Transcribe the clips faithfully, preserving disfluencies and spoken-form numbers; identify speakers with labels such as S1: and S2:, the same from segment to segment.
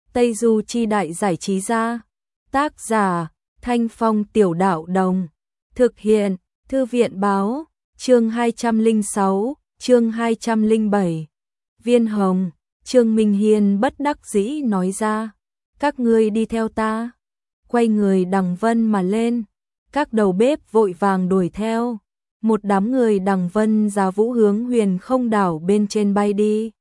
S1: Tây Du Chi Đại Giải Trí Gia. Tác giả Thanh Phong Tiểu Đạo Đồng. Thực hiện Thư viện Báo. Chương hai trăm lẻ sáu, chương hai trăm lẻ bảy. Viên Hồng. Trương Minh Hiên bất đắc dĩ nói ra, các ngươi đi theo ta. Quay người đằng vân mà lên, các đầu bếp vội vàng đuổi theo. Một đám người đằng vân giá vũ hướng Huyền Không Đảo bên trên bay đi.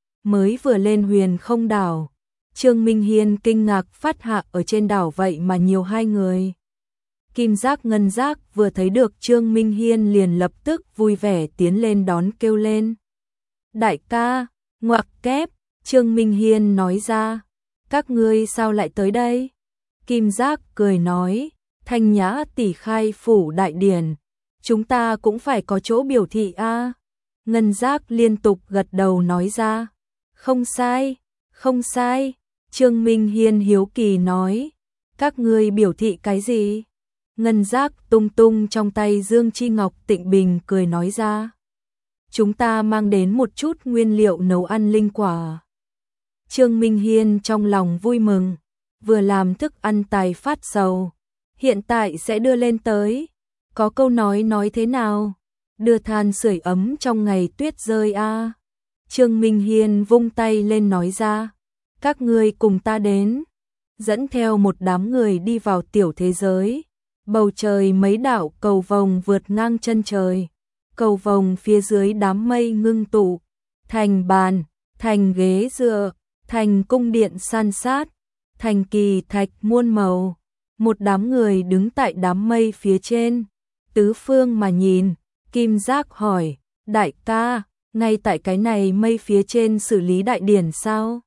S1: Mới vừa lên Huyền Không Đảo, Trương Minh Hiên kinh ngạc phát hạ ở trên đảo vậy mà nhiều hai người. Kim Giác Ngân Giác vừa thấy được Trương Minh Hiên liền lập tức vui vẻ tiến lên đón kêu lên. Đại ca, ngoặc kép, Trương Minh Hiên nói ra, các ngươi sao lại tới đây? Kim Giác cười nói, Thanh Nhã tỷ khai phủ đại điển, chúng ta cũng phải có chỗ biểu thị a. Ngân Giác liên tục gật đầu nói ra, không sai, không sai. Trương Minh Hiên hiếu kỳ nói, các ngươi biểu thị cái gì? Ngân Giác tung tung trong tay Dương Chi Ngọc Tịnh Bình cười nói ra, chúng ta mang đến một chút nguyên liệu nấu ăn linh quả. Trương Minh Hiên trong lòng vui mừng, vừa làm thức ăn tài phát sầu, hiện tại sẽ đưa lên tới. Có câu nói nói thế nào? Đưa than sưởi ấm trong ngày tuyết rơi a. À. Trương Minh Hiên vung tay lên nói ra, các ngươi cùng ta đến. Dẫn theo một đám người đi vào tiểu thế giới. Bầu trời mấy đạo cầu vồng vượt ngang chân trời. Cầu vồng phía dưới đám mây ngưng tụ, thành bàn, thành ghế dựa, thành cung điện san sát, thành kỳ thạch muôn màu. Một đám người đứng tại đám mây phía trên, tứ phương mà nhìn. Kim Giác hỏi, đại ca, ngay tại cái này mây phía trên xử lý đại điển sao?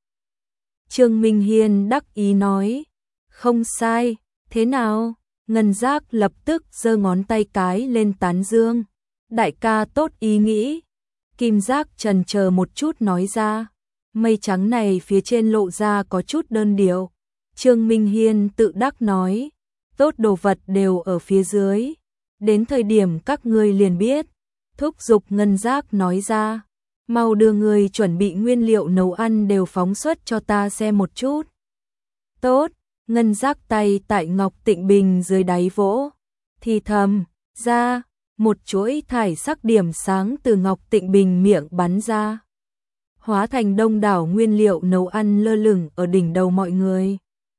S1: Trương Minh Hiên đắc ý nói, không sai, thế nào? Ngân Giác lập tức giơ ngón tay cái lên tán dương, đại ca tốt ý nghĩ. Kim Giác chần chờ một chút nói ra, mây trắng này phía trên lộ ra có chút đơn điệu. Trương Minh Hiên tự đắc nói, tốt đồ vật đều ở phía dưới, đến thời điểm các ngươi liền biết. Thúc giục Ngân Giác nói ra, mau đưa người chuẩn bị nguyên liệu nấu ăn đều phóng xuất cho ta xem một chút. Tốt. Ngân Giác tay tại Ngọc Tịnh Bình dưới đáy vỗ, thì thầm ra, một chuỗi thải sắc điểm sáng từ Ngọc Tịnh Bình miệng bắn ra, hóa thành đông đảo nguyên liệu nấu ăn lơ lửng ở đỉnh đầu mọi người.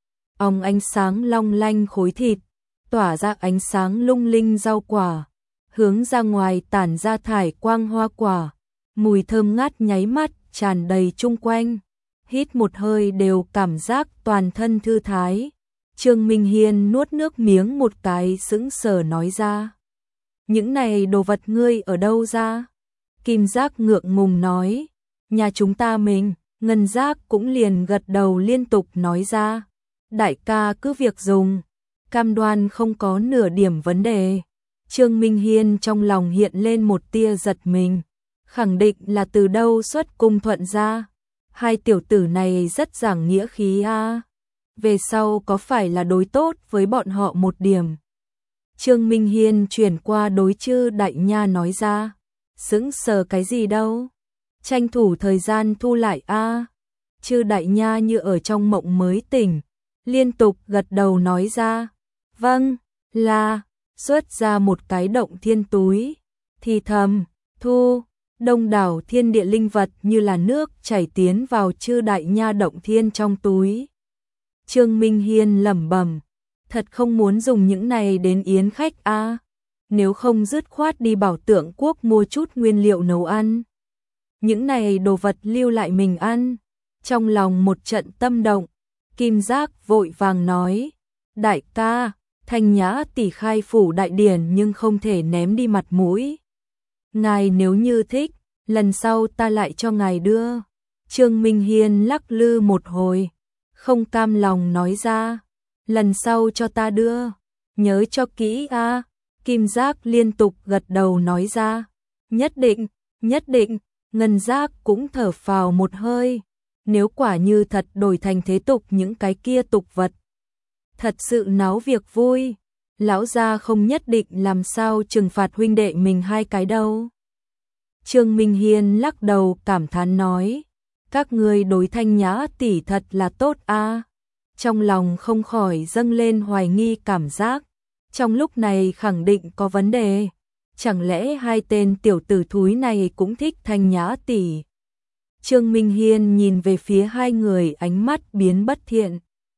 S1: Ong ánh sáng long lanh khối thịt, tỏa ra ánh sáng lung linh rau quả, hướng ra ngoài tản ra thải quang hoa quả, mùi thơm ngát nháy mắt tràn đầy chung quanh. Hít một hơi đều cảm giác toàn thân thư thái. Trương Minh Hiên nuốt nước miếng một cái sững sờ nói ra, những này đồ vật ngươi ở đâu ra? Kim Giác ngượng ngùng nói, nhà chúng ta mình. Ngân Giác cũng liền gật đầu liên tục nói ra, đại ca cứ việc dùng, cam đoan không có nửa điểm vấn đề. Trương Minh Hiên trong lòng hiện lên một tia giật mình, khẳng định là từ đâu xuất cung thuận ra. Hai tiểu tử này rất giảng nghĩa khí a. Về sau có phải là đối tốt với bọn họ một điểm. Trương Minh Hiên chuyển qua đối Chư Đại Nha nói ra, sững sờ cái gì đâu, tranh thủ thời gian thu lại a. Chư Đại Nha như ở trong mộng mới tỉnh, liên tục gật đầu nói ra, vâng, là, xuất ra một cái động thiên túi, thì thầm, thu. Đông đảo thiên địa linh vật như là nước chảy tiến vào Chư Đại Nha động thiên trong túi. Trương Minh Hiên lẩm bẩm, thật không muốn dùng những này đến yến khách a, à. Nếu không dứt khoát đi Bảo Tượng Quốc mua chút nguyên liệu nấu ăn. Những này đồ vật lưu lại mình ăn. Trong lòng một trận tâm động, Kim Giác vội vàng nói, đại ca, Thanh Nhã tỷ khai phủ đại điển nhưng không thể ném đi mặt mũi. Ngài nếu như thích, lần sau ta lại cho ngài đưa. Trương Minh Hiên lắc lư một hồi, không cam lòng nói ra, lần sau cho ta đưa, nhớ cho kỹ a. À. Kim Giác liên tục gật đầu nói ra, nhất định, nhất định. Ngân Giác cũng thở phào một hơi, nếu quả như thật đổi thành thế tục những cái kia tục vật, thật sự náo việc vui, lão gia không nhất định làm sao trừng phạt huynh đệ mình hai cái đâu. Trương Minh Hiên lắc đầu cảm thán nói, các ngươi đối Thanh Nhã tỷ thật là tốt a. Trong lòng không khỏi dâng lên hoài nghi cảm giác, trong lúc này khẳng định có vấn đề, chẳng lẽ hai tên tiểu tử thúi này cũng thích Thanh Nhã tỷ? Trương Minh Hiên nhìn về phía hai người, ánh mắt biến bất thiện.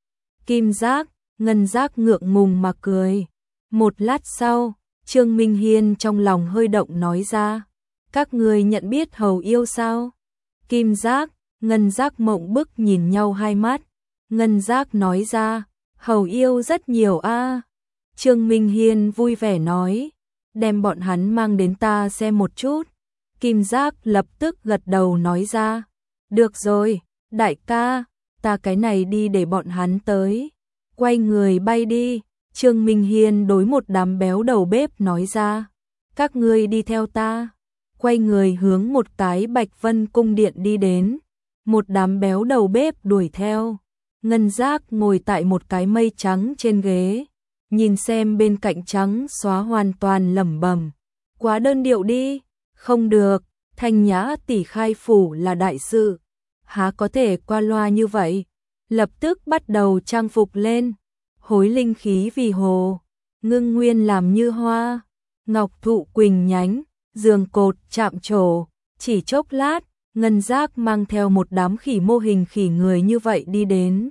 S1: Kim Giác, Ngân Giác ngượng ngùng mà cười. Một lát sau, Trương Minh Hiên trong lòng hơi động nói ra, các ngươi nhận biết Hầu Yêu sao? Kim Giác, Ngân Giác mộng bức nhìn nhau hai mắt. Ngân Giác nói ra, Hầu Yêu rất nhiều a. Trương Minh Hiên vui vẻ nói, đem bọn hắn mang đến ta xem một chút. Kim Giác lập tức gật đầu nói ra, được rồi, đại ca, ta cái này đi để bọn hắn tới. Quay người bay đi, Trương Minh Hiên đối một đám béo đầu bếp nói ra, các ngươi đi theo ta. Quay người hướng một cái Bạch Vân cung điện đi đến, một đám béo đầu bếp đuổi theo. Ngân Giác ngồi tại một cái mây trắng trên ghế, nhìn xem bên cạnh trắng xóa hoàn toàn lẩm bẩm, quá đơn điệu đi, không được, Thanh Nhã tỷ khai phủ là đại sự, há có thể qua loa như vậy. Lập tức bắt đầu trang phục lên, hối linh khí vì hồ, ngưng nguyên làm như hoa, ngọc thụ quỳnh nhánh, giường cột chạm trổ, chỉ chốc lát, Ngân Giác mang theo một đám khỉ mô hình khỉ người như vậy đi đến.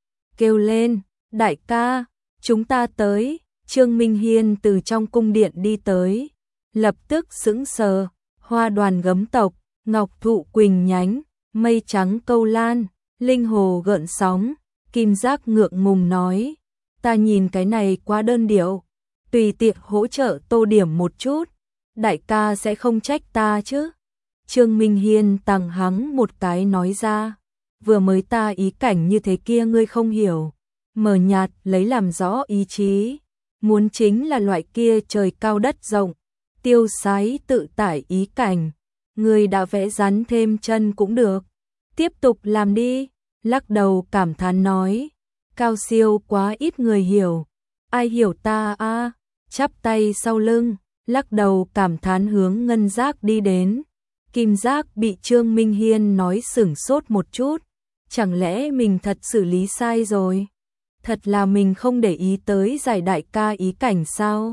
S1: Kêu lên, đại ca, chúng ta tới. Trương Minh Hiên từ trong cung điện đi tới, lập tức sững sờ, hoa đoàn gấm tộc, ngọc thụ quỳnh nhánh, mây trắng câu lan, linh hồ gợn sóng. Kim Giác ngượng ngùng nói, ta nhìn cái này quá đơn điệu, tùy tiện hỗ trợ tô điểm một chút, đại ca sẽ không trách ta chứ? Trương Minh Hiên tằng hắng một cái nói ra, vừa mới ta ý cảnh như thế kia ngươi không hiểu, mờ nhạt lấy làm rõ ý chí, muốn chính là loại kia trời cao đất rộng, tiêu sái tự tải ý cảnh, ngươi đã vẽ rắn thêm chân cũng được, tiếp tục làm đi. Lắc đầu cảm thán nói, cao siêu quá ít người hiểu, ai hiểu ta a? Chắp tay sau lưng, lắc đầu cảm thán hướng Ngân Giác đi đến. Kim Giác bị Trương Minh Hiên nói sửng sốt một chút, chẳng lẽ mình thật xử lý sai rồi? Thật là mình không để ý tới giải đại ca ý cảnh sao?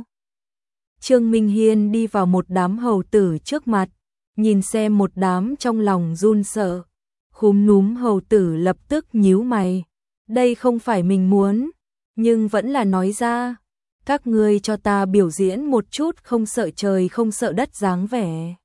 S1: Trương Minh Hiên đi vào một đám hầu tử trước mặt, nhìn xem một đám trong lòng run sợ. Khúm núm hầu tử lập tức nhíu mày, đây không phải mình muốn, nhưng vẫn là nói ra, các ngươi cho ta biểu diễn một chút không sợ trời không sợ đất dáng vẻ.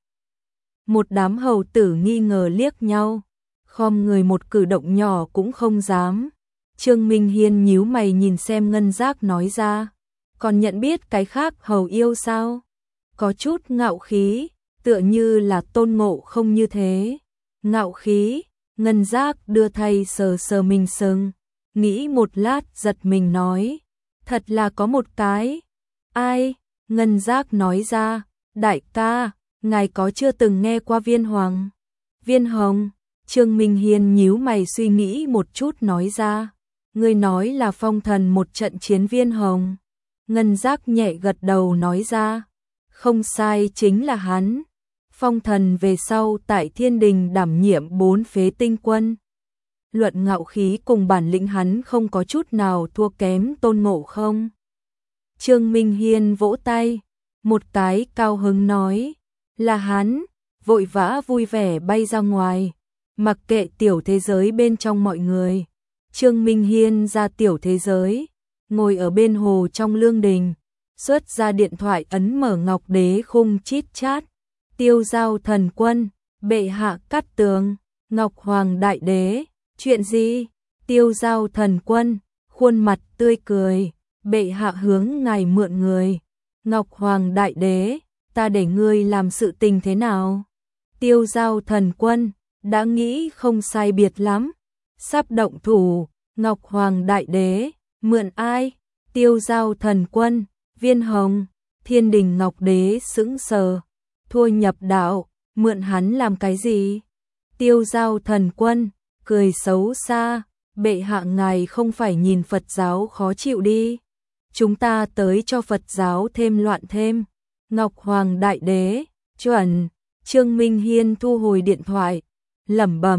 S1: Một đám hầu tử nghi ngờ liếc nhau, khom người một cử động nhỏ cũng không dám. Trương Minh Hiên nhíu mày nhìn xem Ngân Giác nói ra, còn nhận biết cái khác Hầu Yêu sao? Có chút ngạo khí, tựa như là Tôn Ngộ Không như thế. Ngạo khí, Ngân Giác đưa thay sờ sờ mình sừng, nghĩ một lát giật mình nói, thật là có một cái. Ai? Ngân Giác nói ra, đại ca, ngài có chưa từng nghe qua Viên Hoàng? Viên Hồng? Trương Minh Hiên nhíu mày suy nghĩ một chút nói ra, ngươi nói là Phong Thần một trận chiến Viên Hồng. Ngân Giác nhẹ gật đầu nói ra, không sai, chính là hắn. Phong Thần về sau tại Thiên Đình đảm nhiệm bốn phế tinh quân. Luận ngạo khí cùng bản lĩnh hắn không có chút nào thua kém Tôn Ngộ Không. Trương Minh Hiên vỗ tay, một cái cao hứng nói, là hắn, vội vã vui vẻ bay ra ngoài, mặc kệ tiểu thế giới bên trong mọi người. Trương Minh Hiên ra tiểu thế giới, ngồi ở bên hồ trong lương đình, xuất ra điện thoại ấn mở Ngọc Đế khung chít chat. Tiêu Giao thần quân, bệ hạ cắt tường, Ngọc Hoàng đại đế, chuyện gì? Tiêu Giao thần quân, khuôn mặt tươi cười, bệ hạ hướng ngài mượn người. Ngọc Hoàng đại đế, ta để ngươi làm sự tình thế nào? Tiêu Giao thần quân, đã nghĩ không sai biệt lắm, sắp động thủ. Ngọc Hoàng đại đế, mượn ai? Tiêu Giao thần quân, Viên Hồng. Thiên Đình Ngọc Đế sững sờ, thua nhập đạo, mượn hắn làm cái gì? Tiêu Giao thần quân, cười xấu xa, bệ hạ ngài không phải nhìn Phật giáo khó chịu đi. Chúng ta tới cho Phật giáo thêm loạn thêm. Ngọc Hoàng đại đế, chuẩn. Trương Minh Hiên thu hồi điện thoại, lẩm bẩm,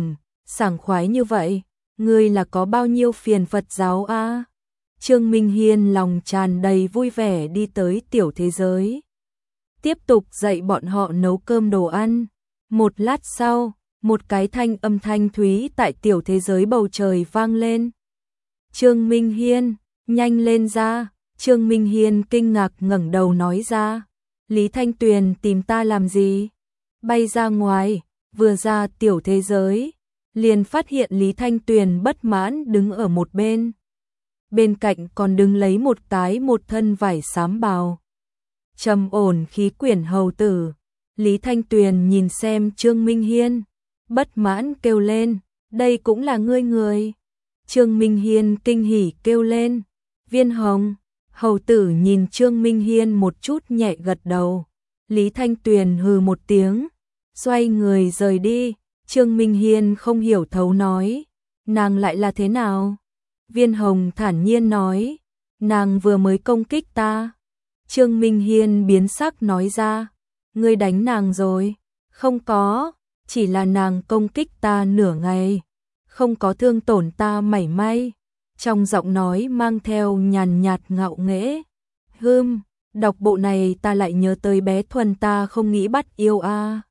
S1: sảng khoái như vậy, ngươi là có bao nhiêu phiền Phật giáo a? Trương Minh Hiên lòng tràn đầy vui vẻ đi tới tiểu thế giới. Tiếp tục dạy bọn họ nấu cơm đồ ăn. Một lát sau, một cái thanh âm thanh thúy tại tiểu thế giới bầu trời vang lên. Trương Minh Hiên, nhanh lên ra. Trương Minh Hiên kinh ngạc ngẩng đầu nói ra. Lý Thanh Tuyền tìm ta làm gì? Bay ra ngoài, vừa ra tiểu thế giới, liền phát hiện Lý Thanh Tuyền bất mãn đứng ở một bên. Bên cạnh còn đứng lấy một cái một thân vải xám bào. Trầm ổn khí quyển hầu tử. Lý Thanh Tuyền nhìn xem Trương Minh Hiên, bất mãn kêu lên, đây cũng là ngươi người. Trương Minh Hiên kinh hỉ kêu lên, Viên Hồng. Hầu tử nhìn Trương Minh Hiên một chút nhẹ gật đầu. Lý Thanh Tuyền hừ một tiếng, xoay người rời đi. Trương Minh Hiên không hiểu thấu nói, nàng lại là thế nào? Viên Hồng thản nhiên nói, nàng vừa mới công kích ta. Trương Minh Hiên biến sắc nói ra, ngươi đánh nàng rồi? Không có, chỉ là nàng công kích ta nửa ngày, không có thương tổn ta mảy may. Trong giọng nói mang theo nhàn nhạt ngạo nghễ. Hừm, đọc bộ này ta lại nhớ tới bé Thuần ta không nghĩ bắt yêu a.